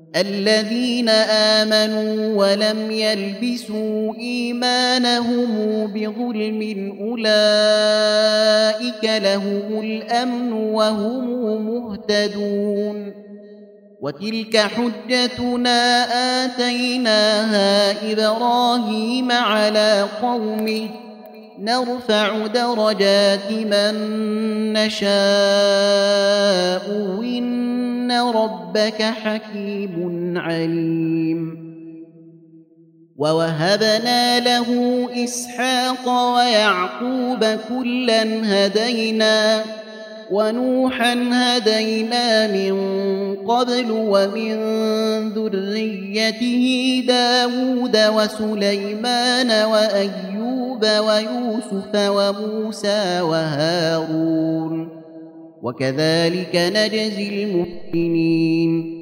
الذين آمنوا ولم يلبسوا إيمانهم بظلم أولئك لهم الأمن وهم مهتدون وتلك حجتنا آتيناها إبراهيم على قومه نرفع درجات من نشاء إن ربك حكيم عليم ووهبنا له إسحاق ويعقوب كلا هدينا ونوحا هدينا من قبل ومن ذريته داود وسليمان وأيوب ويوسف وموسى وهارون وكذلك نجزي المحسنين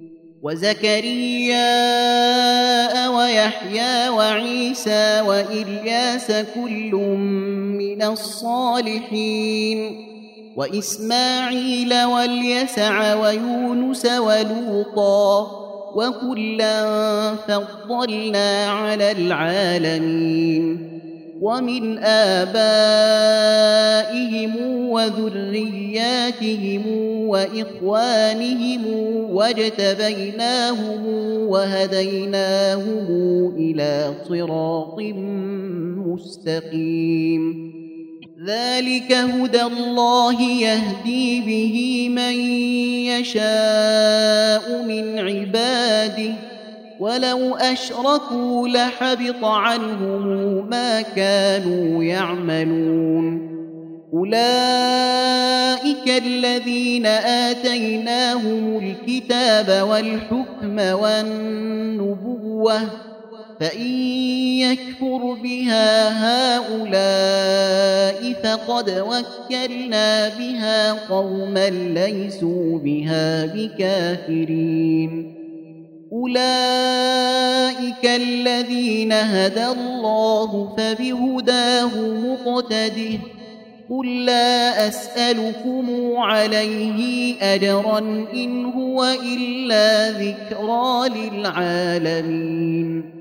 وزكريا ويحيى وعيسى وإلياس كل من الصالحين وإسماعيل واليسع ويونس ولوطا وكلا فضلنا على العالمين ومن آبائهم وذرياتهم وإخوانهم واجتبيناهم وهديناهم إلى صراط مستقيم ذلك هدى الله يهدي به من يشاء من عباده ولو أشركوا لحبط عنهم ما كانوا يعملون أولئك الذين آتيناهم الكتاب والحكم والنبوة فإن يكفر بها هؤلاء فقد وكلنا بها قوما ليسوا بها بكافرين أولئك الذين هدى الله فبهداه مقتده قل لا أسألكم عليه أجرا إن هو إلا ذكرى للعالمين